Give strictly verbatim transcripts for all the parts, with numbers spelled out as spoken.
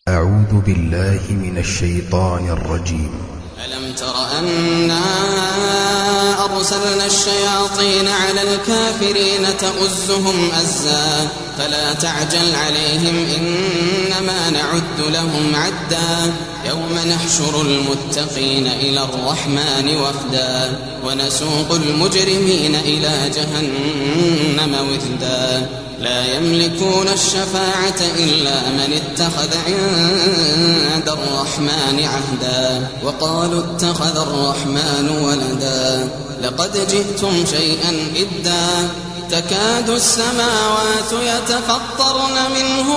أعوذ بالله من الشيطان الرجيم. ألم تر أنا أرسلنا الشياطين على الكافرين تؤزهم أزا فلا تعجل عليهم إنما نعد لهم عدا يوم نحشر المتقين إلى الرحمن وفدا ونسوق المجرمين إلى جهنم وفدا لا يملكون الشفاعة إلا من اتخذ عند الرحمن عهدا وقالوا اتخذ الرحمن ولدا لقد جئتم شيئا إدا تكاد السماوات يتفطرن منه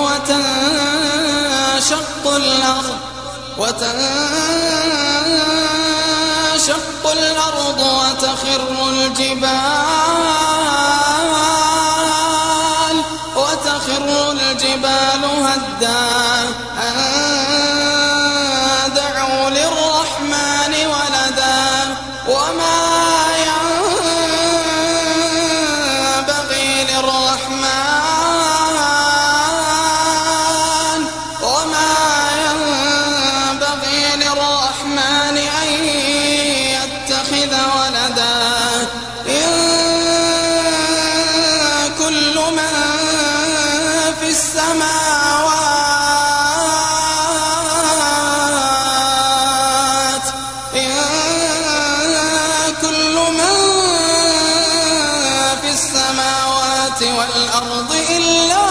وتنشق الأرض وتنشق الأرض وتخر الجبال وتخر الجبال هدا أن دعوا للرحمن ولدا وما ينبغي للرحمن وما ينبغي للرحمن أن يتخذ ولدا إن كل من في السماوات إن كل من في السماوات والأرض إلا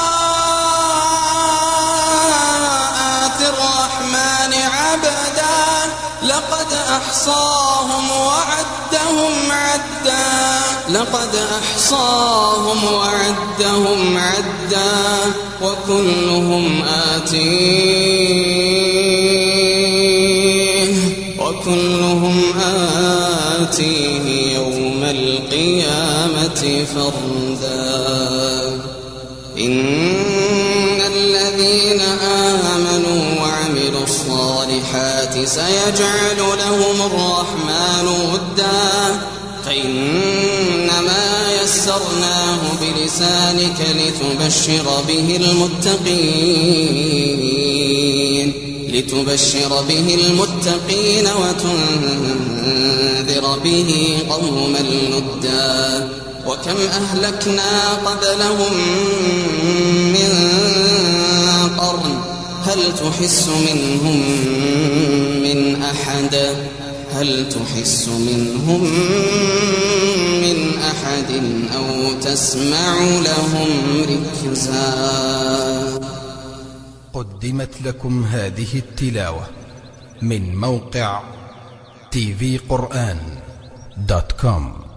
آتي الرحمن عبدا لقد أحصاهم وعدهم عدا لقد أحصاهم وعدهم عدا وكلهم آتيه وكلهم آتيه يوم القيامة فردا إن الذين آمنوا وعملوا الصالحات سيجعل لهم الرحمن ودا فإنما يسرناه بلسانك لتبشر به المتقين لتبشر به المتقين وتنذر به قوما لدا وكم أهلكنا قبلهم من قرن هل تحس منهم من أحد هل تحس منهم من أحد أو تسمع لهم ركزا. قدمت لكم هذه التلاوة من موقع تي في قرآن دوت كوم.